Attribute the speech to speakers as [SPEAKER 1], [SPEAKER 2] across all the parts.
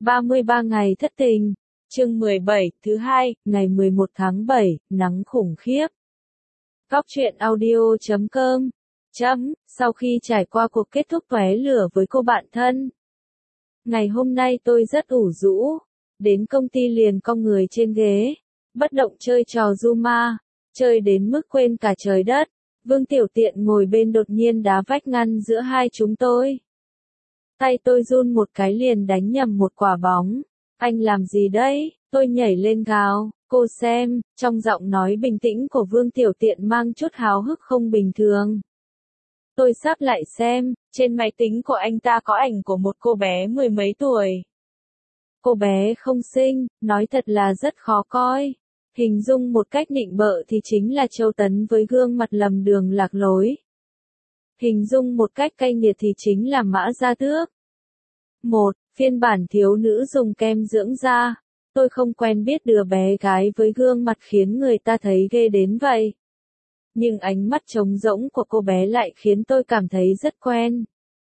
[SPEAKER 1] 33 ngày thất tình. Chương 17, thứ hai, ngày 11 tháng 7, nắng khủng khiếp. Góc truyện audio.com. Sau khi trải qua cuộc kết thúc tóe lửa với cô bạn thân, ngày hôm nay tôi rất ủ rũ. Đến công ty liền cong người trên ghế, bất động chơi trò Zuma, chơi đến mức quên cả trời đất. Vương Tiểu Tiện ngồi bên đột nhiên đá vách ngăn giữa hai chúng tôi. Tay tôi run một cái liền đánh nhầm một quả bóng. Anh làm gì đấy? Tôi nhảy lên gào, cô xem, trong giọng nói bình tĩnh của Vương Tiểu Tiện mang chút háo hức không bình thường. Tôi sắp lại xem, trên máy tính của anh ta có ảnh của một cô bé mười mấy tuổi. Cô bé không xinh, nói thật là rất khó coi. Hình dung một cách nịnh bợ thì chính là Châu Tấn với gương mặt lầm đường lạc lối. Hình dung một cách cay nghiệt thì chính là Mã Gia Tước. Phiên bản thiếu nữ dùng kem dưỡng da. Tôi không quen biết đứa bé gái với gương mặt khiến người ta thấy ghê đến vậy. Nhưng ánh mắt trống rỗng của cô bé lại khiến tôi cảm thấy rất quen.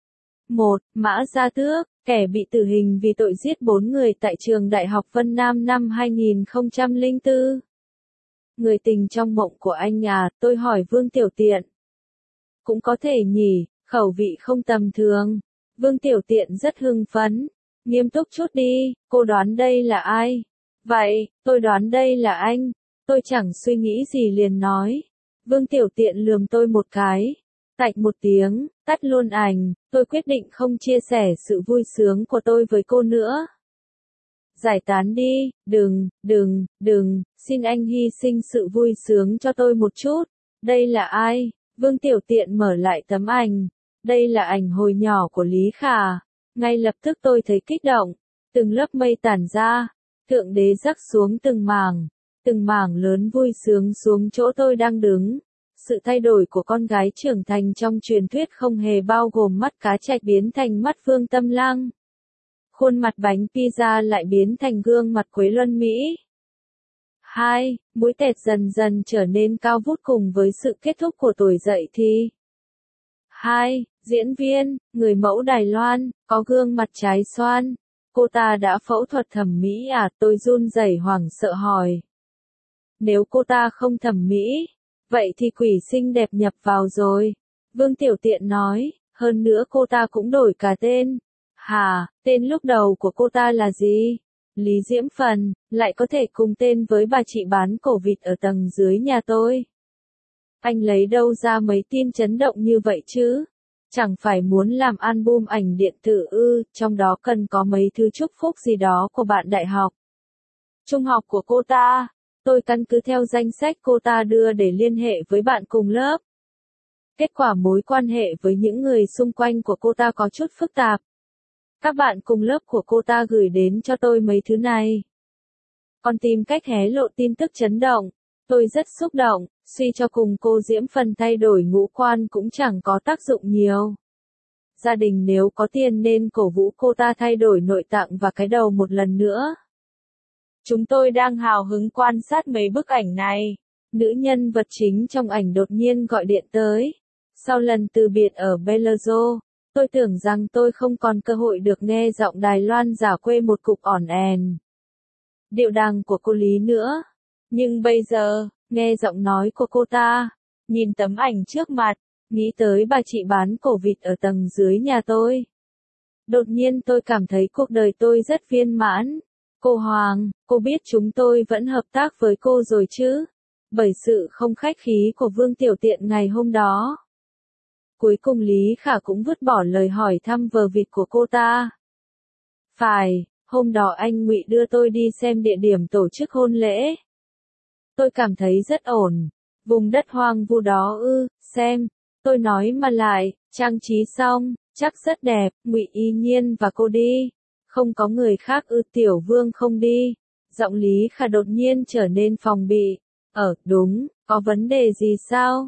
[SPEAKER 1] Mã Gia Tước, kẻ bị tử hình vì tội giết 4 người tại trường Đại học Vân Nam năm 2004. Người tình trong mộng của anh à, tôi hỏi Vương Tiểu Tiện. Cũng có thể nhỉ, khẩu vị không tầm thường. Vương Tiểu Tiện rất hưng phấn. Nghiêm túc chút đi, cô đoán đây là ai? Vậy, tôi đoán đây là anh. Tôi chẳng suy nghĩ gì liền nói. Vương Tiểu Tiện lườm tôi một cái. Tạch một tiếng, tắt luôn ảnh. Tôi quyết định không chia sẻ sự vui sướng của tôi với cô nữa. Giải tán đi, đừng, xin anh hy sinh sự vui sướng cho tôi một chút. Đây là ai? Vương Tiểu Tiện mở lại tấm ảnh. Đây là ảnh hồi nhỏ của Lý Khả. Ngay lập tức tôi thấy kích động. Từng lớp mây tản ra. Thượng đế rắc xuống từng mảng lớn vui sướng xuống chỗ tôi đang đứng. Sự thay đổi của con gái trưởng thành trong truyền thuyết không hề bao gồm mắt cá trạch biến thành mắt Vương Tâm Lang. Khuôn mặt bánh pizza lại biến thành gương mặt Quế Luân Mỹ. Mũi tẹt dần dần trở nên cao vút cùng với sự kết thúc của tuổi dậy thì. Diễn viên, người mẫu Đài Loan, có gương mặt trái xoan. Cô ta đã phẫu thuật thẩm mỹ à? Tôi run rẩy hoảng sợ hỏi. Nếu cô ta không thẩm mỹ, vậy thì quỷ xinh đẹp nhập vào rồi. Vương Tiểu Tiện nói, hơn nữa cô ta cũng đổi cả tên. Tên lúc đầu của cô ta là gì? Lý Diễm Phần, lại có thể cùng tên với bà chị bán cổ vịt ở tầng dưới nhà tôi. Anh lấy đâu ra mấy tin chấn động như vậy chứ? Chẳng phải muốn làm album ảnh điện tử ư, trong đó cần có mấy thứ chúc phúc gì đó của bạn đại học. Trung học của cô ta, tôi căn cứ theo danh sách cô ta đưa để liên hệ với bạn cùng lớp. Kết quả mối quan hệ với những người xung quanh của cô ta có chút phức tạp. Các bạn cùng lớp của cô ta gửi đến cho tôi mấy thứ này. Còn tìm cách hé lộ tin tức chấn động. Tôi rất xúc động, suy cho cùng cô Diễm Phần thay đổi ngũ quan cũng chẳng có tác dụng nhiều. Gia đình nếu có tiền nên cổ vũ cô ta thay đổi nội tạng và cái đầu một lần nữa. Chúng tôi đang hào hứng quan sát mấy bức ảnh này. Nữ nhân vật chính trong ảnh đột nhiên gọi điện tới. Sau lần từ biệt ở Bellagio, tôi tưởng rằng tôi không còn cơ hội được nghe giọng Đài Loan giả quê một cục ỏn ẻn điệu đàng của cô Lý nữa. Nhưng bây giờ, nghe giọng nói của cô ta, nhìn tấm ảnh trước mặt, nghĩ tới bà chị bán cổ vịt ở tầng dưới nhà tôi. Đột nhiên tôi cảm thấy cuộc đời tôi rất viên mãn. Cô Hoàng, cô biết chúng tôi vẫn hợp tác với cô rồi chứ? Bởi sự không khách khí của Vương Tiểu Tiện ngày hôm đó. Cuối cùng Lý Khả cũng vứt bỏ lời hỏi thăm vờ vịt của cô ta. Phải, hôm đó anh Ngụy đưa tôi đi xem địa điểm tổ chức hôn lễ. Tôi cảm thấy rất ổn. Vùng đất hoang vu đó ư, xem. Tôi nói mà lại, trang trí xong, chắc rất đẹp, Ngụy Y Nhiên và cô đi. Không có người khác ư? Tiểu Vương không đi. Giọng Lý Khả đột nhiên trở nên phòng bị. Đúng, có vấn đề gì sao?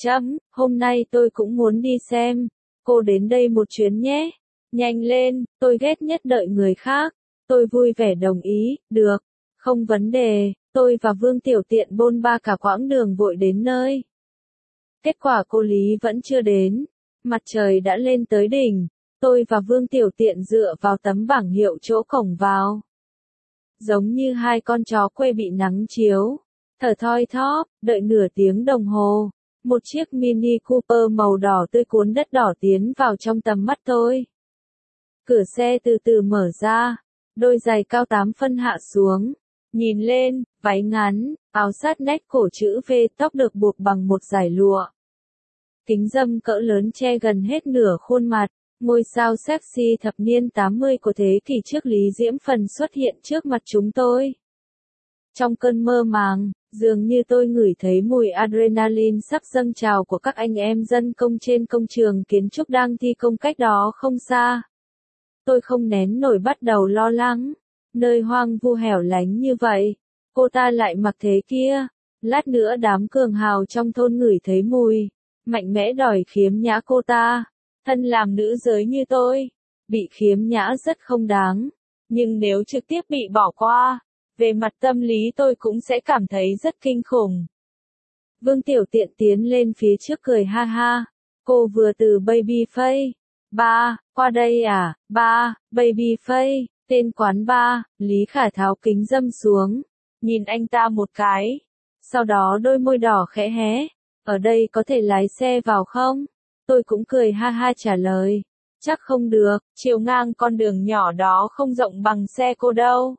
[SPEAKER 1] Hôm nay tôi cũng muốn đi xem. Cô đến đây một chuyến nhé. Nhanh lên, tôi ghét nhất đợi người khác. Tôi vui vẻ đồng ý, được. Không vấn đề, tôi và Vương Tiểu Tiện bôn ba cả quãng đường vội đến nơi. Kết quả cô Lý vẫn chưa đến. Mặt trời đã lên tới đỉnh. Tôi và Vương Tiểu Tiện dựa vào tấm bảng hiệu chỗ cổng vào. Giống như hai con chó quê bị nắng chiếu. Thở thoi thóp, đợi nửa tiếng đồng hồ. Một chiếc Mini Cooper màu đỏ tươi cuốn đất đỏ tiến vào trong tầm mắt tôi. Cửa xe từ từ mở ra. Đôi giày cao 8 phân hạ xuống. Nhìn lên, váy ngắn, áo sát nét cổ chữ V, tóc được buộc bằng một dải lụa. Kính râm cỡ lớn che gần hết nửa khuôn mặt. Ngôi sao sexy thập niên 80 của thế kỷ trước Lý Diễm Phần xuất hiện trước mặt chúng tôi. Trong cơn mơ màng, dường như tôi ngửi thấy mùi adrenaline sắp dâng trào của các anh em dân công trên công trường kiến trúc đang thi công cách đó không xa. Tôi không nén nổi bắt đầu lo lắng. Nơi hoang vu hẻo lánh như vậy, cô ta lại mặc thế kia. Lát nữa đám cường hào trong thôn ngửi thấy mùi, mạnh mẽ đòi khiếm nhã cô ta. Thân làm nữ giới như tôi, bị khiếm nhã rất không đáng. Nhưng nếu trực tiếp bị bỏ qua, về mặt tâm lý tôi cũng sẽ cảm thấy rất kinh khủng. Vương Tiểu Tiện tiến lên phía trước cười ha ha. Cô vừa từ Babyface. Ba, qua đây à, ba, Babyface, tên quán ba. Lý Khả tháo kính râm xuống, nhìn anh ta một cái. Sau đó đôi môi đỏ khẽ hé. Ở đây có thể lái xe vào không? Tôi cũng cười ha ha trả lời. Chắc không được, chiều ngang con đường nhỏ đó không rộng bằng xe cô đâu.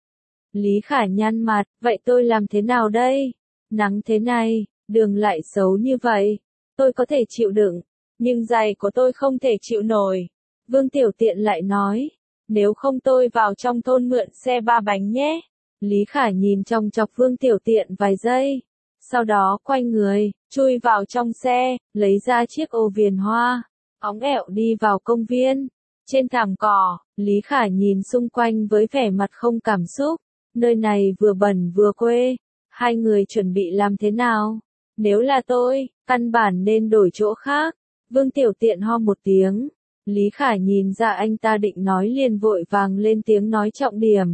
[SPEAKER 1] Lý Khả nhăn mặt, vậy tôi làm thế nào đây? Nắng thế này, đường lại xấu như vậy. Tôi có thể chịu đựng, nhưng giày của tôi không thể chịu nổi. Vương Tiểu Tiện lại nói, nếu không tôi vào trong thôn mượn xe 3 bánh nhé. Lý Khả nhìn chòng chọc Vương Tiểu Tiện vài giây. Sau đó quay người, chui vào trong xe, lấy ra chiếc ô viền hoa, óng ẹo đi vào công viên. Trên thảm cỏ, Lý Khả nhìn xung quanh với vẻ mặt không cảm xúc. Nơi này vừa bẩn vừa quê. Hai người chuẩn bị làm thế nào? Nếu là tôi, căn bản nên đổi chỗ khác. Vương Tiểu Tiện ho một tiếng. Lý Khả nhìn ra anh ta định nói liền vội vàng lên tiếng nói trọng điểm.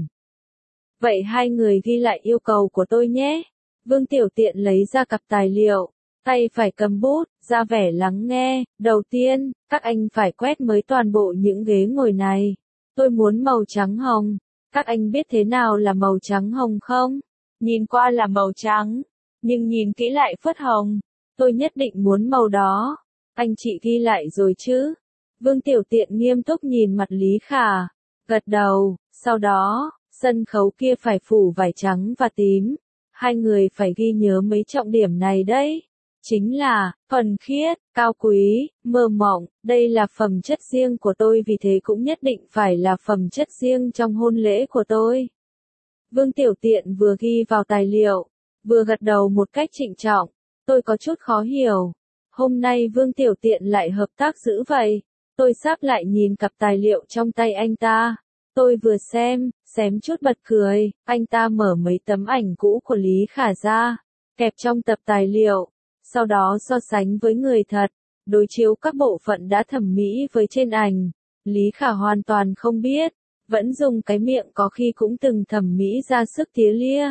[SPEAKER 1] Vậy hai người ghi lại yêu cầu của tôi nhé. Vương Tiểu Tiện lấy ra cặp tài liệu, tay phải cầm bút, ra vẻ lắng nghe. Đầu tiên, các anh phải quét mới toàn bộ những ghế ngồi này. Tôi muốn màu trắng hồng. Các anh biết thế nào là màu trắng hồng không? Nhìn qua là màu trắng, nhưng nhìn kỹ lại phớt hồng. Tôi nhất định muốn màu đó. Anh chị ghi lại rồi chứ? Vương Tiểu Tiện nghiêm túc nhìn mặt Lý Khả, gật đầu. Sau đó, sân khấu kia phải phủ vải trắng và tím. Hai người phải ghi nhớ mấy trọng điểm này đấy. Chính là, thuần khiết, cao quý, mơ mộng. Đây là phẩm chất riêng của tôi, vì thế cũng nhất định phải là phẩm chất riêng trong hôn lễ của tôi. Vương Tiểu Tiện vừa ghi vào tài liệu, vừa gật đầu một cách trịnh trọng. Tôi có chút khó hiểu. Hôm nay Vương Tiểu Tiện lại hợp tác dữ vậy. Tôi sáp lại nhìn cặp tài liệu trong tay anh ta. Tôi vừa xem, xém chút bật cười. Anh ta mở mấy tấm ảnh cũ của Lý Khả ra, kẹp trong tập tài liệu. Sau đó so sánh với người thật, đối chiếu các bộ phận đã thẩm mỹ với trên ảnh. Lý Khả hoàn toàn không biết, vẫn dùng cái miệng có khi cũng từng thẩm mỹ ra sức tía lia.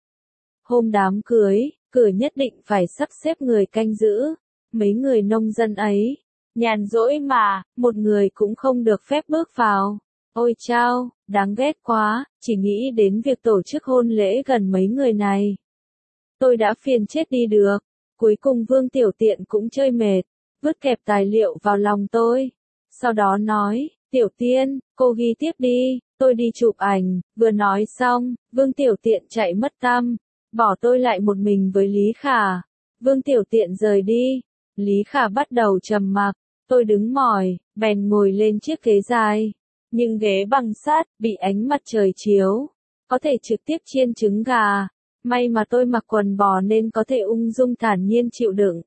[SPEAKER 1] Hôm đám cưới, cửa nhất định phải sắp xếp người canh giữ. Mấy người nông dân ấy, nhàn rỗi mà, một người cũng không được phép bước vào. Ôi chao, đáng ghét quá, chỉ nghĩ đến việc tổ chức hôn lễ gần mấy người này. Tôi đã phiền chết đi được. Cuối cùng Vương Tiểu Tiện cũng chơi mệt, vứt kẹp tài liệu vào lòng tôi. Sau đó nói, Tiểu Tiên, cô ghi tiếp đi, tôi đi chụp ảnh. Vừa nói xong, Vương Tiểu Tiện chạy mất tăm, bỏ tôi lại một mình với Lý Khả. Vương Tiểu Tiện rời đi, Lý Khả bắt đầu trầm mặc. Tôi đứng mỏi, bèn ngồi lên chiếc ghế dài. Nhưng ghế bằng sắt, bị ánh mặt trời chiếu, có thể trực tiếp chiên trứng gà. May mà tôi mặc quần bò nên có thể ung dung thản nhiên chịu đựng.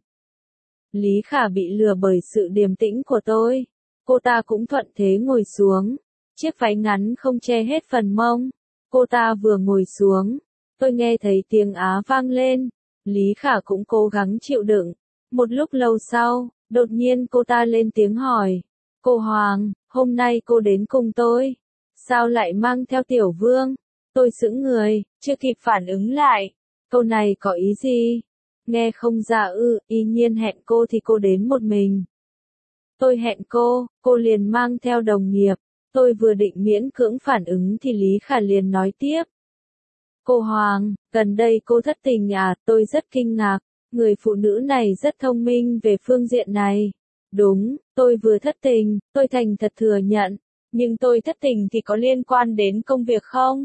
[SPEAKER 1] Lý Khả bị lừa bởi sự điềm tĩnh của tôi. Cô ta cũng thuận thế ngồi xuống. Chiếc váy ngắn không che hết phần mông. Cô ta vừa ngồi xuống, tôi nghe thấy tiếng Á vang lên. Lý Khả cũng cố gắng chịu đựng. Một lúc lâu sau, đột nhiên cô ta lên tiếng hỏi. Cô Hoàng, hôm nay cô đến cùng tôi. Sao lại mang theo Tiểu Vương? Tôi sững người, chưa kịp phản ứng lại. Câu này có ý gì? Nghe không ra ư, y nhiên hẹn cô thì cô đến một mình. Tôi hẹn cô liền mang theo đồng nghiệp. Tôi vừa định miễn cưỡng phản ứng thì Lý Khả liền nói tiếp. Cô Hoàng, gần đây cô thất tình à, tôi rất kinh ngạc. Người phụ nữ này rất thông minh về phương diện này. Đúng, tôi vừa thất tình, tôi thành thật thừa nhận. Nhưng tôi thất tình thì có liên quan đến công việc không?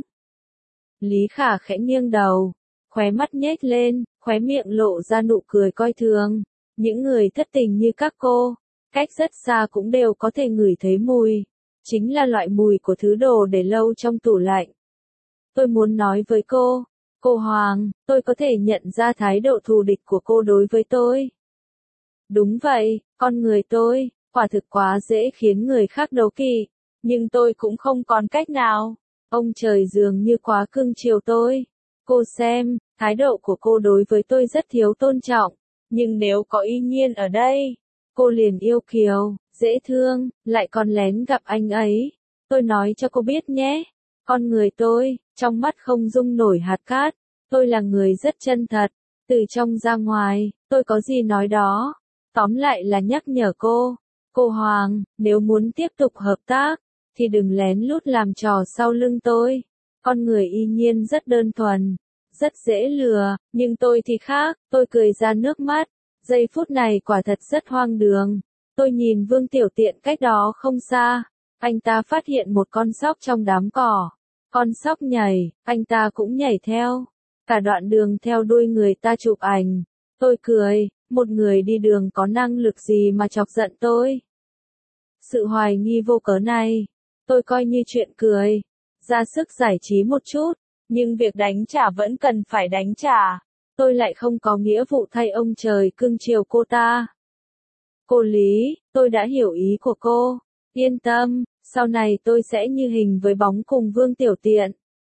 [SPEAKER 1] Lý Khả khẽ nghiêng đầu, khóe mắt nhếch lên, khóe miệng lộ ra nụ cười coi thường. Những người thất tình như các cô, cách rất xa cũng đều có thể ngửi thấy mùi. Chính là loại mùi của thứ đồ để lâu trong tủ lạnh. Tôi muốn nói với cô Hoàng, tôi có thể nhận ra thái độ thù địch của cô đối với tôi. Đúng vậy, con người tôi, quả thực quá dễ khiến người khác đố kỵ, nhưng tôi cũng không còn cách nào. Ông trời dường như quá cưng chiều tôi. Cô xem, thái độ của cô đối với tôi rất thiếu tôn trọng, nhưng nếu có Y Nhiên ở đây, cô liền yêu kiều, dễ thương, lại còn lén gặp anh ấy. Tôi nói cho cô biết nhé, con người tôi, trong mắt không dung nổi hạt cát, tôi là người rất chân thật, từ trong ra ngoài, tôi có gì nói đó. Tóm lại là nhắc nhở cô Hoàng, nếu muốn tiếp tục hợp tác, thì đừng lén lút làm trò sau lưng tôi. Con người Y Nhiên rất đơn thuần, rất dễ lừa, nhưng tôi thì khác, tôi cười ra nước mắt. Giây phút này quả thật rất hoang đường. Tôi nhìn Vương Tiểu Tiện cách đó không xa. Anh ta phát hiện một con sóc trong đám cỏ. Con sóc nhảy, anh ta cũng nhảy theo. Cả đoạn đường theo đuôi người ta chụp ảnh. Tôi cười, một người đi đường có năng lực gì mà chọc giận tôi. Sự hoài nghi vô cớ này, tôi coi như chuyện cười, ra sức giải trí một chút, nhưng việc đánh trả vẫn cần phải đánh trả. Tôi lại không có nghĩa vụ thay ông trời cưng chiều cô ta. Cô Lý, tôi đã hiểu ý của cô. Yên tâm, sau này tôi sẽ như hình với bóng cùng Vương Tiểu Tiện.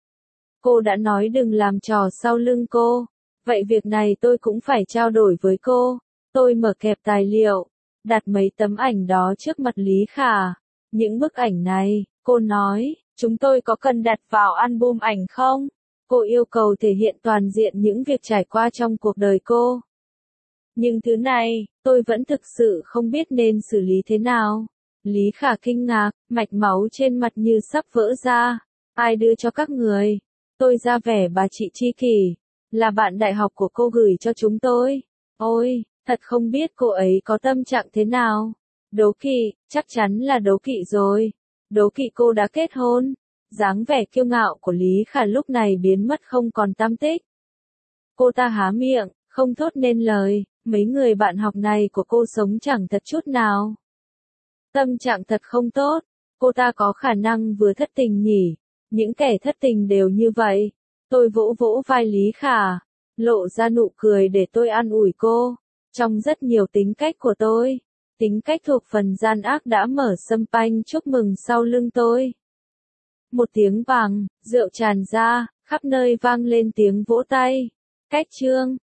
[SPEAKER 1] Cô đã nói đừng làm trò sau lưng cô. Vậy việc này tôi cũng phải trao đổi với cô. Tôi mở kẹp tài liệu, đặt mấy tấm ảnh đó trước mặt Lý Khả. Những bức ảnh này, cô nói, chúng tôi có cần đặt vào album ảnh không? Cô yêu cầu thể hiện toàn diện những việc trải qua trong cuộc đời cô. Nhưng thứ này, tôi vẫn thực sự không biết nên xử lý thế nào. Lý Khả kinh ngạc, mạch máu trên mặt như sắp vỡ ra. Ai đưa cho các người? Tôi ra vẻ bà chị tri kỷ, là bạn đại học của cô gửi cho chúng tôi. Ôi, thật không biết cô ấy có tâm trạng thế nào. Đố kỵ, chắc chắn là đố kỵ rồi. Đố kỵ cô đã kết hôn. Dáng vẻ kiêu ngạo của Lý Khả lúc này biến mất không còn tăm tích. Cô ta há miệng, không thốt nên lời, mấy người bạn học này của cô sống chẳng thật chút nào. Tâm trạng thật không tốt, cô ta có khả năng vừa thất tình nhỉ, những kẻ thất tình đều như vậy. Tôi vỗ vỗ vai Lý Khả, lộ ra nụ cười để tôi an ủi cô. Trong rất nhiều tính cách của tôi, tính cách thuộc phần gian ác đã mở sâm panh chúc mừng sau lưng tôi. Một tiếng vàng, rượu tràn ra, khắp nơi vang lên tiếng vỗ tay. Cách chương